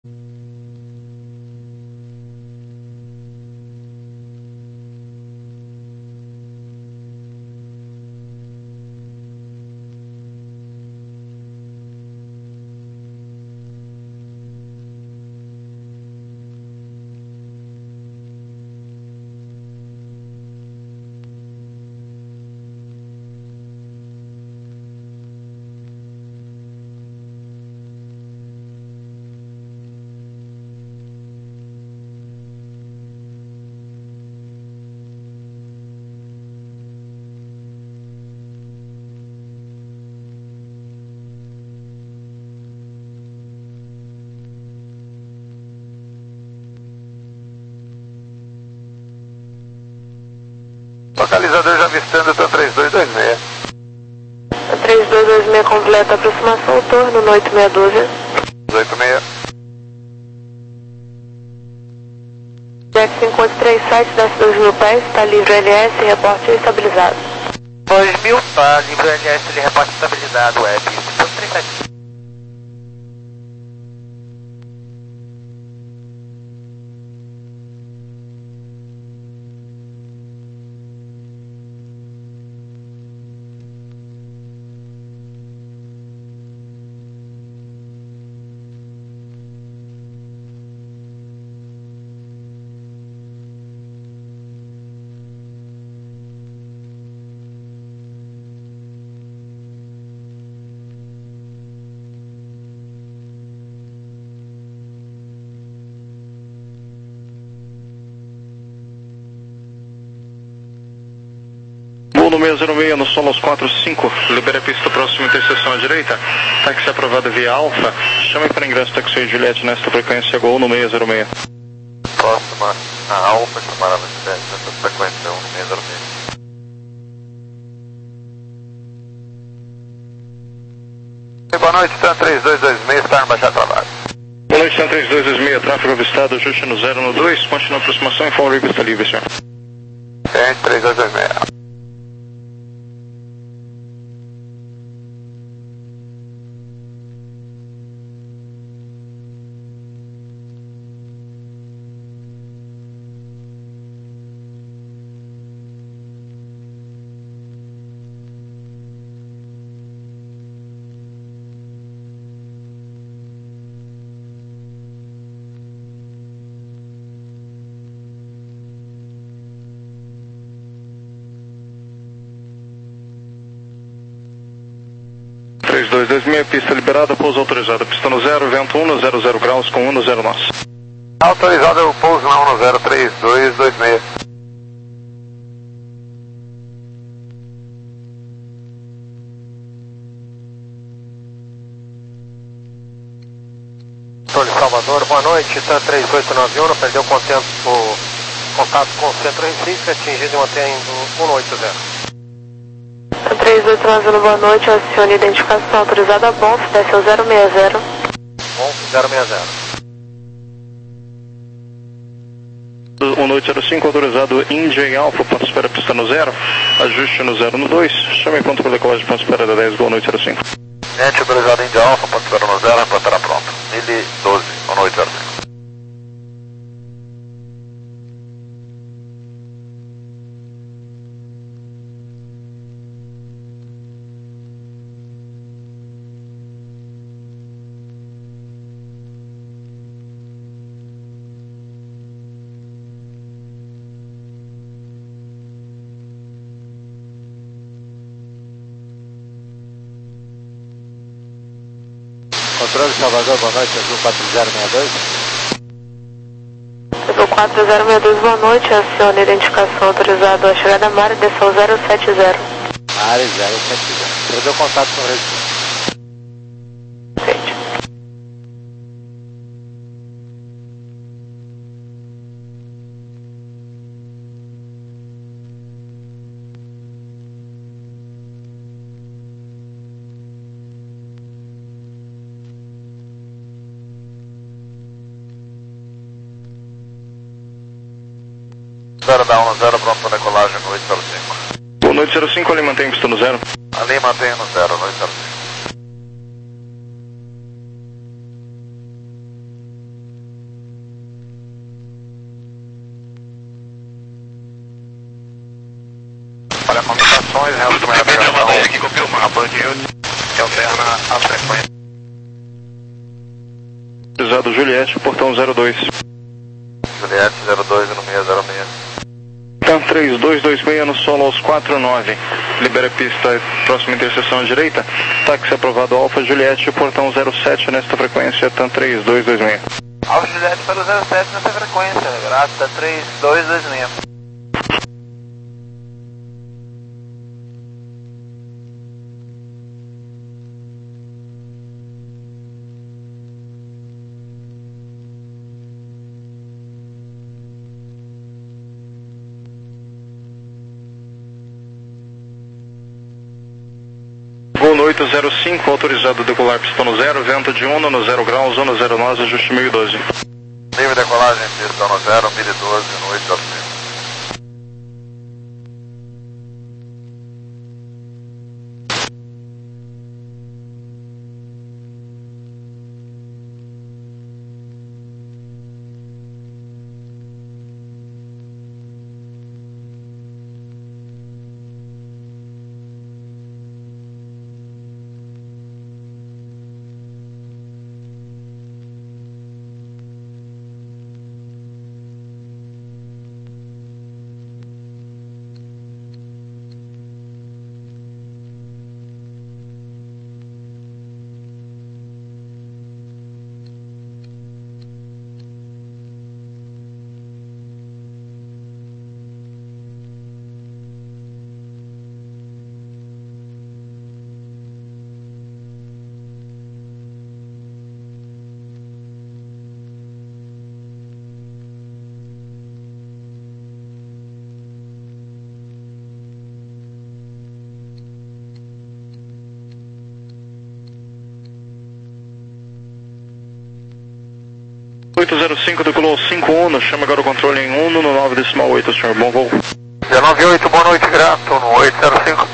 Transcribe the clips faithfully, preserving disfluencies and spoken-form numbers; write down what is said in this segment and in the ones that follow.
Localizador já avistando, TAM três dois dois seis. três dois dois seis completa aproximação, torno no oito seis doze. oito seis. Jack cinco oito três sete, desce dois mil pés, está livre L S, reporte estabilizado. dois mil, tá livre L S, ele reporte estabilizado, web, cinco oito três sete. No seis zero seis, no Solos quatro cinco, libera a pista próxima interseção à direita, táxi aprovado via Alfa, chame para ingresso taxi Juliette nesta frequência Gol no seis zero seis. Próxima, a Alfa chamará nessa frequência um no seis zero seis. Boa noite, TAM três dois dois seis, está no baixar trabalho. Boa noite, TAM três dois dois seis, tráfego avistado, ajuste no zero no dois, continua a aproximação e Fall River está livre, senhor. TAM três dois dois seis. três dois dois seis, pista liberada, pouso autorizado, pista no zero, vento um no zero zero graus com um no zero nós. Autorizado o pouso na um no zero três dois dois seis. Torre Salvador, boa noite, TAM três oito nove um, perdeu contato, contato com o centro Recife, atingido e mantendo um no oito zero. três oito nove um, boa noite, acione identificação autorizada, Bonf, desce ao zero seis zero. Bonf zero seis zero. um oito zero cinco, autorizado India em Alfa, ponto espera pista no zero, ajuste no zero no dois, chame ponto para decolagem, ponto espera da dez, Gol oito zero cinco. Gente, autorizado India Alfa, ponto espera no zero, reportará pronto. mil e doze, um oito zero cinco. Controle Salvador, boa noite, Azul quatro zero seis dois. Azul quatro zero seis dois, boa noite, acione identificação autorizada, a chegada Mari, desce ao zero sete zero. Mari zero sete zero. Perdeu contato com o Recife. zero da um no zero, pronto para decolagem no oito zero cinco. Boa noite, zero cinco, ali mantém pista no zero. Ali mantém no zero, no oito zero cinco. Para comunicações, resto de navegação, aqui confirmar a Band News, que alterna a frequência. Cruzado Juliette, portão zero dois. Juliette zero dois no seis zero seis. TAM três dois dois seis no solo aos quatro nove. Libera a pista, próxima interseção à direita. Táxi aprovado Alfa Juliette, portão zero sete nesta frequência, TAM três dois dois seis. Alfa Juliette pelo zero sete nessa frequência, graças a três dois dois seis. Voo no oito zero cinco, autorizado decolar pista no zero, vento de Uno no zero graus, zona zero nove, ajuste mil e doze. Livre decolagem, pista no zero, mil e doze, no oito zero cinco. oito zero cinco, decolou cinco Uno, chama agora o controle em Uno no nove decimal oito, senhor, bom voo. dezenove oito, boa noite, grato, no oito zero cinco.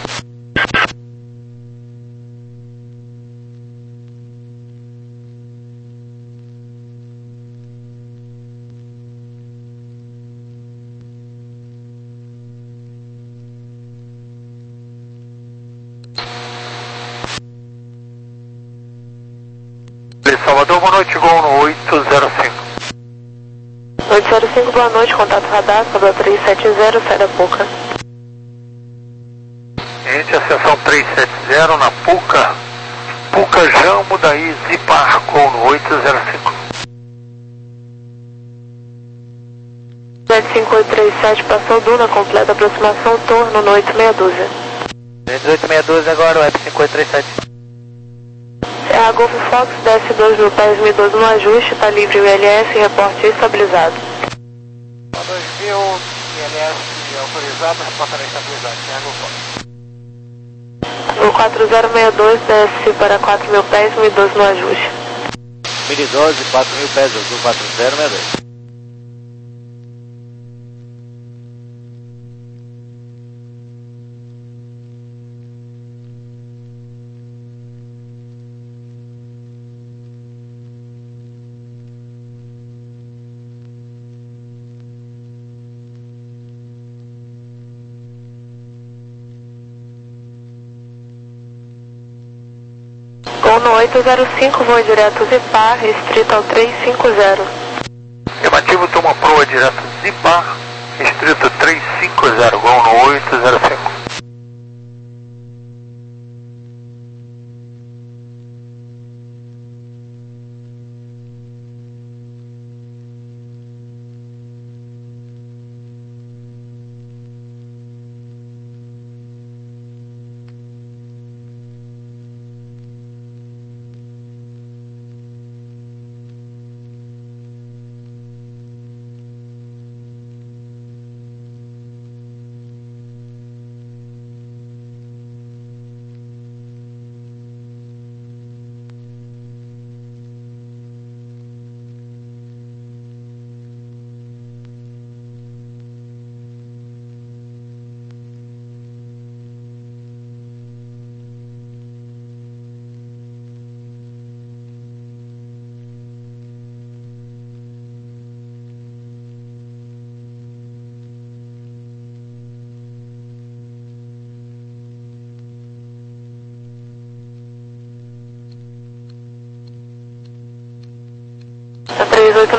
Salvador, boa noite, gol no oito zero cinco. oito zero cinco, boa noite, contato radar, Salvador três sete zero, sai da Puca. Gente, ascensão três sete zero na Puca. Puca Jambo, daí Zipar, gol no oito zero cinco. sete cinco oito três sete, passou Duna, completa aproximação, torno no oito seis doze. oito seis doze agora, o F cinco oito três sete. É a Golf Fox, desce dois mil pés, mil e doze no ajuste, está livre o I L S, reporte estabilizado. dois mil, I L S autorizado, reportarei estabilizado, tem a Golf Fox. O quatro zero seis dois desce para quatro mil pés, mil e doze no ajuste. mil e doze, quatro mil pés, azul quatro zero seis dois. Gol no oito zero cinco, voo direto Zipar, restrito ao três cinco zero. Afirmativo, toma proa direto Zipar, restrito três cinco zero, gol no oito zero cinco.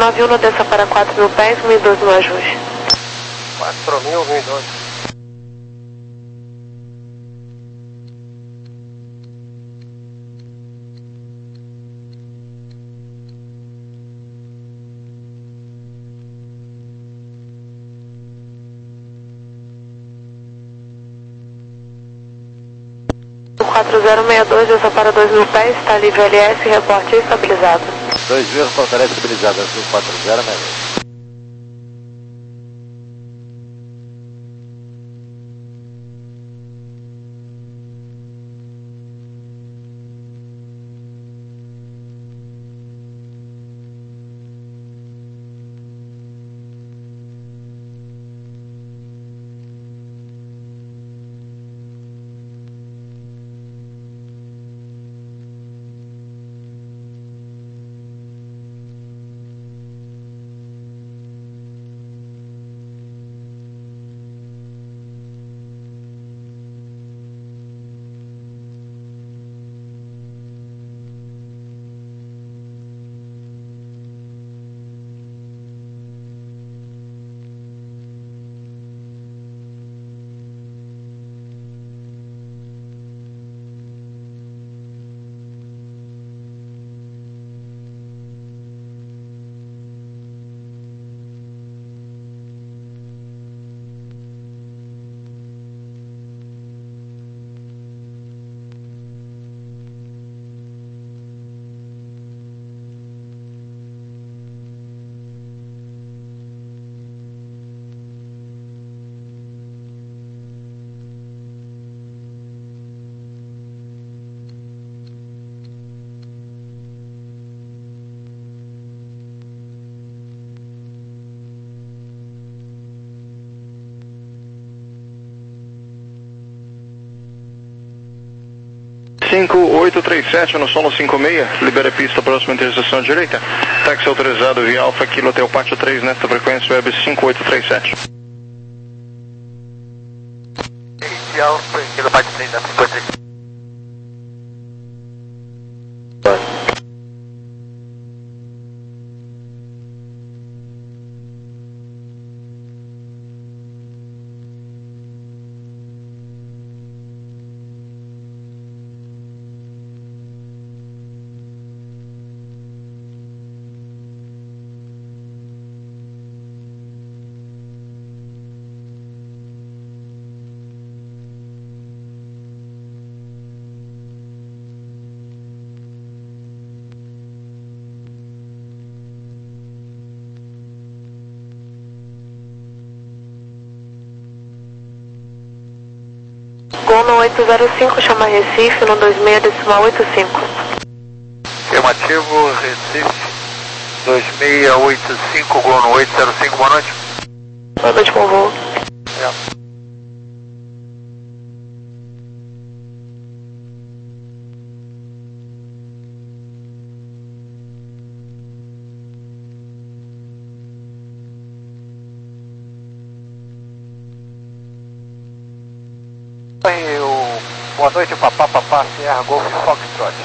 nove um, desça para quatro mil pés, mil e doze no ajuste. quatro mil, mil e doze. quatro zero seis dois, desça para dois mil pés, está livre L S, reporte estabilizado. dois mil, portaria estabilizada, azul quatro zero seis dois. cinco oito três sete no solo cinco seis, libera pista próxima interseção direita. Táxi autorizado via Alfa Kilo até o pátio três nesta frequência web cinco oito três sete. E Alfa Kilo pátio três nesta frequência. Gol no oito zero cinco, chama Recife, no dois seis decimal oito cinco. Afirmativo, Recife, dois seis oito cinco, Gol no oito zero cinco, boa noite. Boa noite, bom voo. É. Boa noite, Papá, Papá, Sierra, Golf, Foxtrot.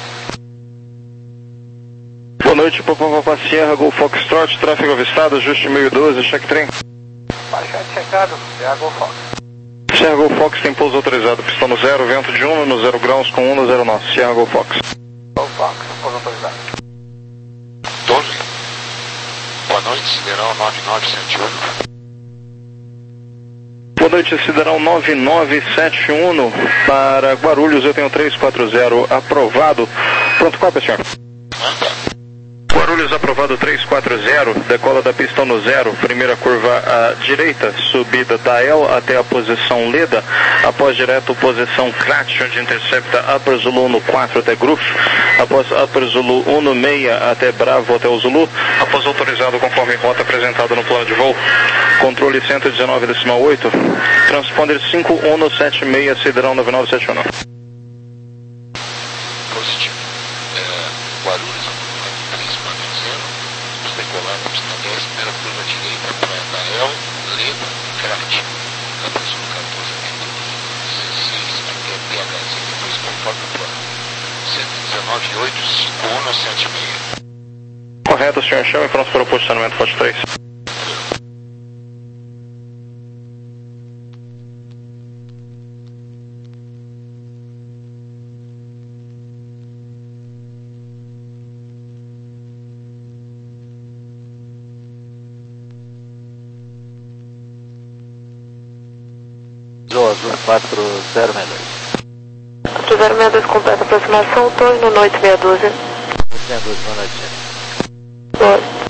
Boa noite, Papá, Papá, Sierra, Golf, Foxtrot, tráfego avistado, ajuste mil e doze, check trem. Baixado checado, Sierra, Golf, Fox. Sierra, Golf, Fox tem pouso autorizado, pistão no zero, vento de um no zero graus com um no zero nove, Sierra, Golf, Fox. Golf, Fox, pouso autorizado. doze. Boa noite, Sideral nove nove sete um. Boa noite, Sideral nove nove sete um para Guarulhos, eu tenho três quatro zero aprovado. Pronto, qual é, senhor? Guarulhos aprovado três quatro zero, decola da pistão no zero, primeira curva à direita, subida da E L até a posição Leda, após direto posição Krat, onde intercepta Upper Zulu no quatro até Gruf, após Upper Zulu um no seis até Bravo até o Zulu, após autorizado conforme rota apresentada no plano de voo, controle cento e dezenove decimal oito, transponder cinco um sete seis, Sideral nove nove sete um. Positivo. É, Guarulhos, três quatro zero, vamos decolar para pista dez, primeira curva direita para Dael, Leda, Krat, Upper Zulu quatorze até Gruf, dezesseis até P H Z, depois conforme o plano, cento e dezenove oito, cinco um sete seis. correto, senhor, chame pronto para o posicionamento Fox três. Azul quatro zero seis dois. quatro zero seis dois completa a aproximação, torre no noite meia dúzia. meia dúzia, boa noite. Boa.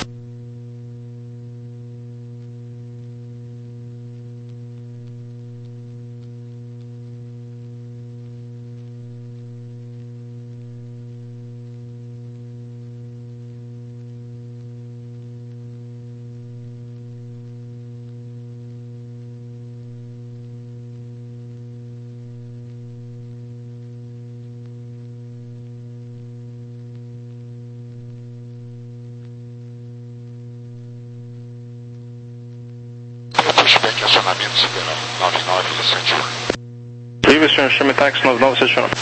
Pushback acionamento sideral nove nove sete um. Livre, senhor, chame táxi nove nove sete um.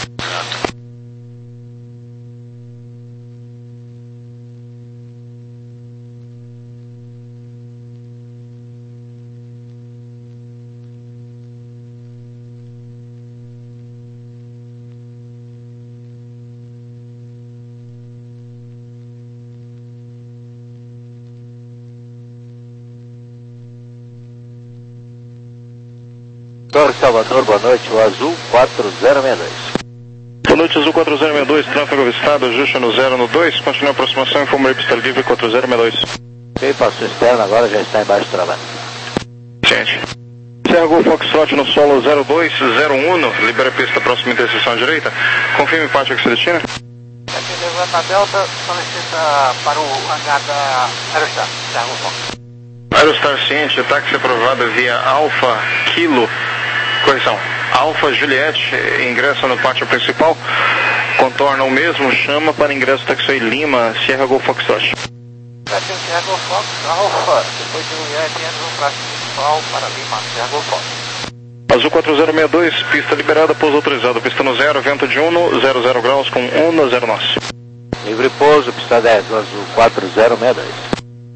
Torre Salvador, boa noite, o Azul quatro zero seis dois. Boa noite, Azul quatro zero seis dois, tráfego avistado, ajuste no zero no dois, continua a aproximação, informarei pista livre quatro zero seis dois. Ok, passou externo, agora já está embaixo do trabalho. Gente. Serra Gol Foxtrot no solo zero dois zero um, libera a pista próxima interseção à direita, confirme parte que se destina. Aqui levanta a Delta, solicita para o hangar da Aerostar, Serra Gol Fox. Aerostar ciente, táxi aprovado via Alfa Kilo, correção, Alfa Juliette, ingressa no pátio principal, contorna o mesmo, chama para ingresso taxiway Lima, Sierra Gol Foxtrot. Brasil, Sierra Gol Fox, Alfa, depois de Juliette, entra no pátio principal para Lima, Sierra Gol Fox. Azul quatro zero seis dois, pista liberada, pouso autorizado, pista no zero, vento de um, zero zero graus com um no zero nós. Livre pouso, pista dez, do Azul quatro zero seis dois.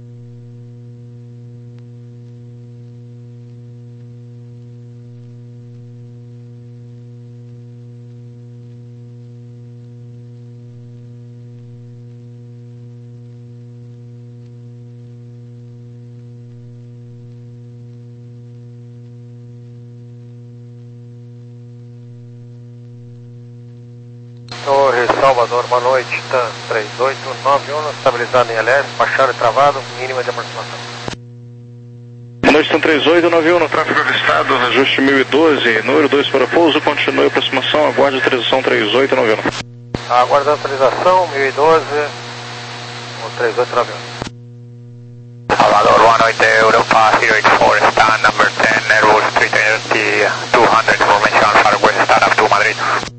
Torre Salvador, boa noite, TAM três oito nove um, estabilizado em L S, baixado e travado, mínima de aproximação. Boa noite, TAM três oito nove um, no tráfego avistado, ajuste mil e doze, número dois para pouso, continue a aproximação, aguarde a autorização três oito nove um. Aguardando a autorização, mil e doze, o três oito nove um. Salvador, boa noite, Europa zero eight four, stand number ten, Airbus three twenty, two hundred, information Far West, start up to Madrid.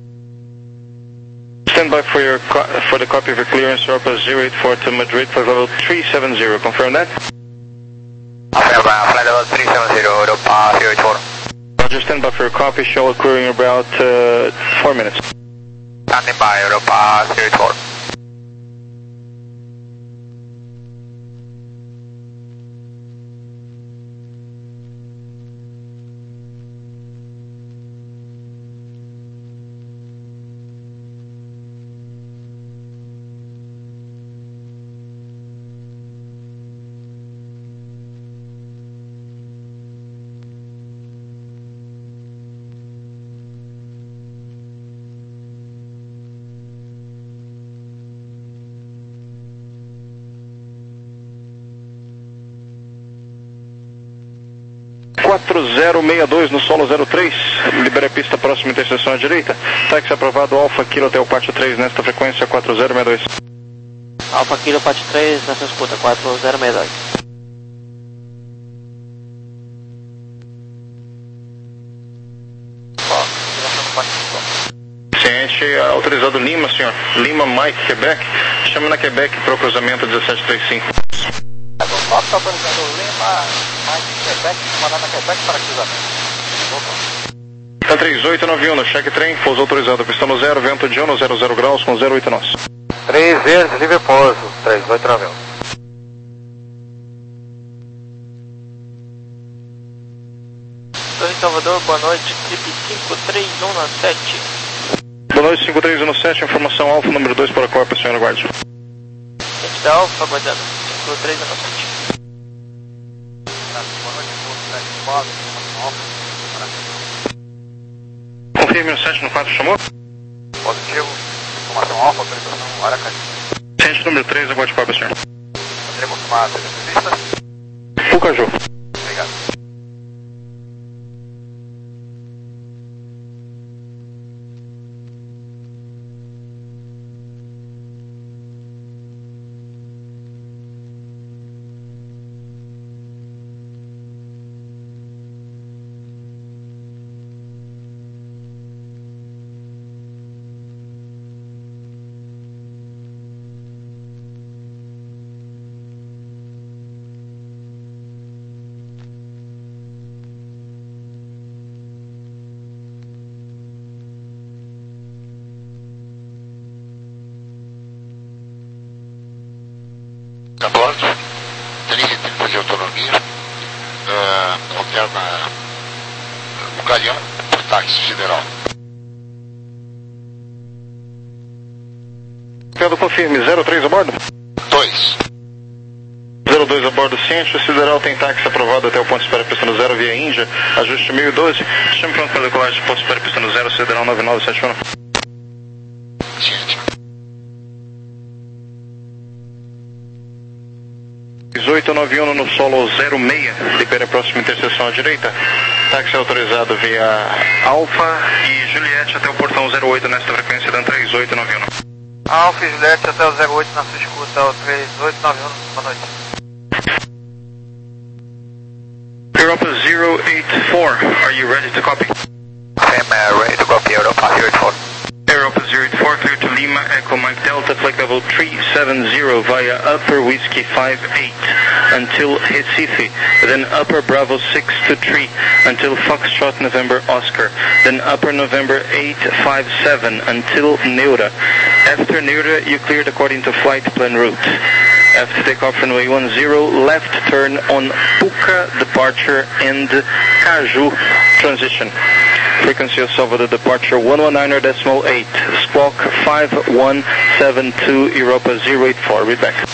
Stand by for your co for the copy of your clearance, Europa zero eight four to Madrid for level three seven zero. Confirm that? Affirm, flight level three seven zero, Europa zero eight four. Roger, stand by for your copy, show clearing about uh, four minutes. Standing by, Europa zero eight four. quatro zero seis dois no solo zero três, libera a pista próxima interseção à direita, táxi aprovado Alfa Kilo até o pátio três nesta frequência quatro zero seis dois. Alfa Kilo pátio três nessa escuta quatro zero seis dois. Ciente, autorizado Lima, senhor. Lima, Mike, Quebec. Chama na Quebec para o cruzamento dezessete trinta e cinco. Fox está autorizando Lima, Mike, Quebec, mandando a Quebec para cruzamento. Tá três oito nove um no cheque trem, pouso autorizado, pista no zero, vento de um no zero zero graus com zero oito nós. três vezes livre pouso, três oito nove um. em Salvador, boa noite, trip cinco três um sete. Boa noite, cinco três um sete, informação Alfa, número dois para a Copa, senhor aguarde. Gente da Alfa, aguardando, cinco três um sete. Boa noite, cinco três um Alfa. Confirme o sete no quatro, chamou? Positivo, informação Alfa, autorização Aracaju. Ciente número três, aguarde Copa, senhor. Teremos uma entrevista. Pucaju. Obrigado. A bordo, trinta e trinta de autonomia, uh, alterna uh, o Galeão por táxi federal. Pedro, confirme, zero três a bordo? dois. zero dois a bordo, ciente, o Sideral tem táxi aprovado até o ponto de espera pista no zero via Índia, ajuste mil e doze, chame pronto para decolar de ponto de espera pista no zero, Sideral nove nove sete um. Ciente. dezoito nove um no solo zero seis, libera a próxima interseção à direita. Táxi autorizado via Alfa e Juliette até o portão zero oito nesta frequência da três oito nove um. Alfa e Juliette até o zero oito na sua escuta, o três oito nove um, boa noite. Europa zero eight four, are you ready to copy? I'm uh, ready to copy Europa zero eight four. Europa zero eight four, clear to Lima, Echo Mike Delta, flight level three seven zero via Upper Whiskey five eight until Recife, then Upper Bravo six two three until Foxtrot November Oscar, then Upper November eight five seven until Neura. After Neura, you cleared according to flight plan route. After takeoff from runway one zero, left turn on Puca departure and Caju transition. Frequency of Salvador departure one one nine point eight, squawk five one seven two, Europa zero eight four, read back.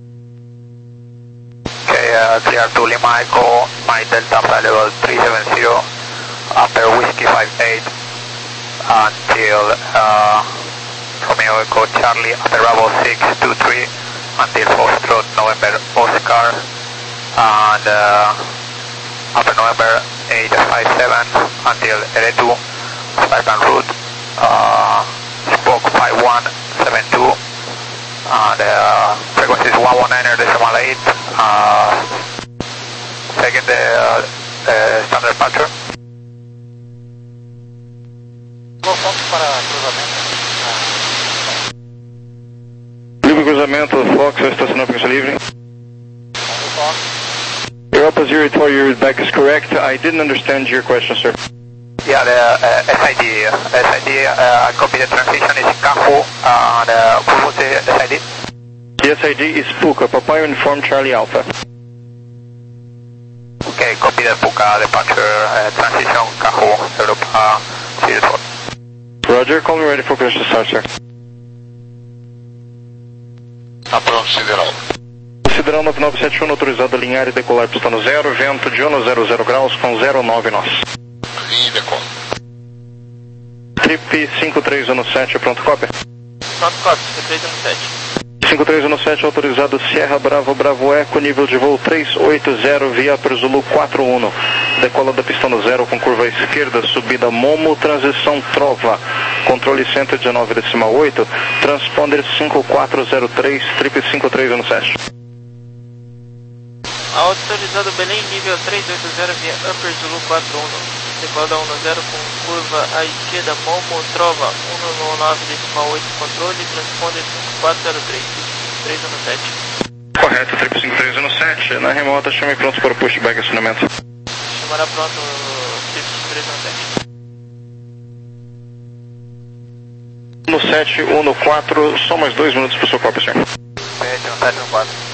Okay, uh, clear to Lima Echo, my Delta flight level three seven zero, after Whiskey five eight, until uh, Romeo Echo Charlie, after Bravo six two three, until Foxtrot November Oscar, and uh, after November eight five seven until Eretu, flight plan route, uh, spoke five one seven two, and uh, frequency is one one nine point eight, uh, second uh, uh, standard departure. Fox para cruzamento. Livre cruzamento, Fox, vai estacionar para livre. Europa zero eight four, your read back is correct. I didn't understand your question, sir. Yeah, the uh, S I D, S I D, uh, copy the transition is Cajo, and uh, what was the S I D? The S I D is Puca, Papaya Uniform Charlie Alpha. Okay, copy the Puca departure, uh, transition Cajo, Europa zero eight four. Roger, call me ready for crash to start, sir. Tá pronto, Sideral. Sideral nove nove sete um, autorizado a alinhar e decolar pista no zero, vento de um zero zero graus com zero nove nós. Linha e decola. Trip cinco três um sete, pronto, cópia. Pronto, cópia, cinco três um sete. cinco três um sete, autorizado Sierra Bravo Bravo Eco, nível de voo três oito zero via Upper Zulu quatro um. Decola da pista no zero com curva esquerda, subida Momo, transição Trova. Controle cento e dezenove decimal oito, transponder cinco quatro zero três, trip cinco três um sete. Autorizado Belém, nível três oito zero via Upper Zulu quatro um. Decola da um zero com curva à esquerda, Momo, Trova, um nove decimal oito, controle, transponder cinco quatro zero três, cinco três um sete. Correto, trip cinco três um sete, na remota chame pronto para o pushback e acionamento. Chamará pronto o trip cinco três um sete. No sete, um no quatro, só mais dois minutos para o seu cópia, senhor. sete um sete um quatro.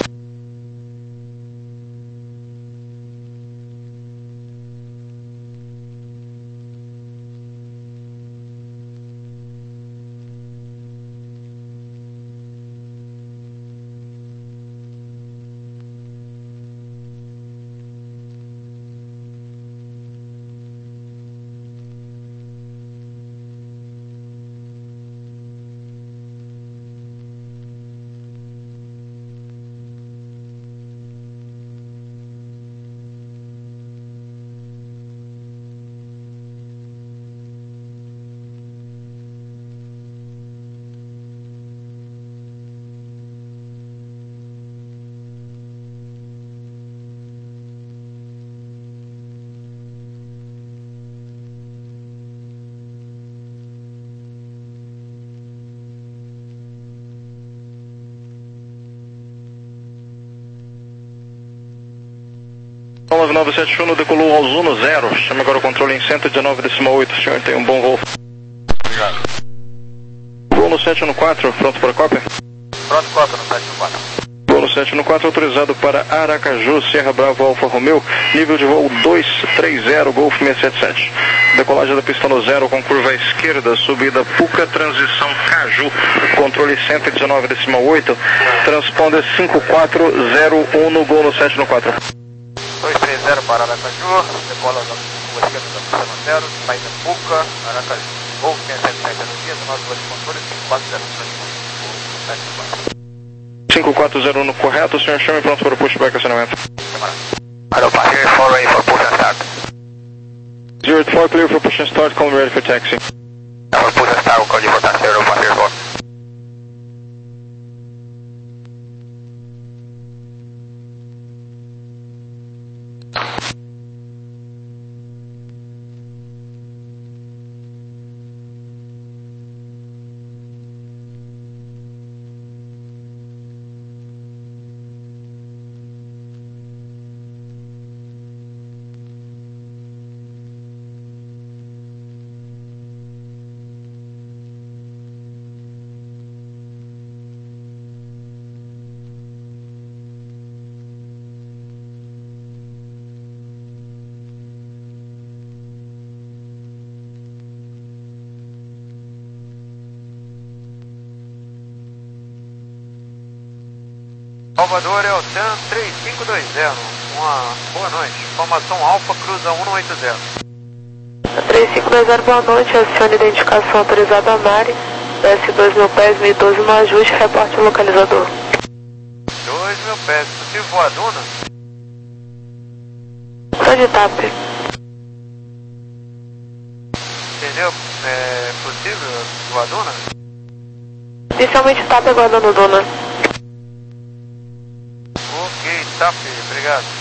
nove nove sete um decolou ao Zuno zero. Chama agora o controle em cento e dezenove vírgula oito. O senhor tem um bom voo. Obrigado. Voo no sete um quatro, pronto para cópia? Pronto, cópia no sete um quatro. Voo no sete um quatro, autorizado para Aracaju, Sierra Bravo Alfa Romeo, nível de voo doiscentos e trinta, Golf seiscentos e setenta e sete. Decolagem da pista no zero com curva à esquerda, subida Puca, transição Caju, controle cento e dezenove vírgula oito, transponder cinco quatro zero um no Gol no sete um quatro. dois três zero para Aracaju, decola da curva esquerda da pista no zero, saída Puca, Aracaju. Golf seiscentos e setenta e sete no dia, nosso de controle cinco quatro zero um. cinco quatro zero um no correto, o senhor chama e pronto para o pushback acionamento. Hello, passenger four ready for push and start. zero eight four clear for push and start, call me ready for taxi. For push and start, we'll call you for taxi, hello, passenger four. Salvador é o TAM três cinco dois zero, uma boa noite, informação Alfa cruza um oito zero. três cinco dois zero, boa noite, acione identificação autorizada a Mari, desce dois mil pés, mil e doze no ajuste, reporte o localizador. dois mil pés, possível voar Duna? Só de T A P. Entendeu? É possível voar Duna? Inicialmente T A P aguardando Duna. Ok, T A P, obrigado.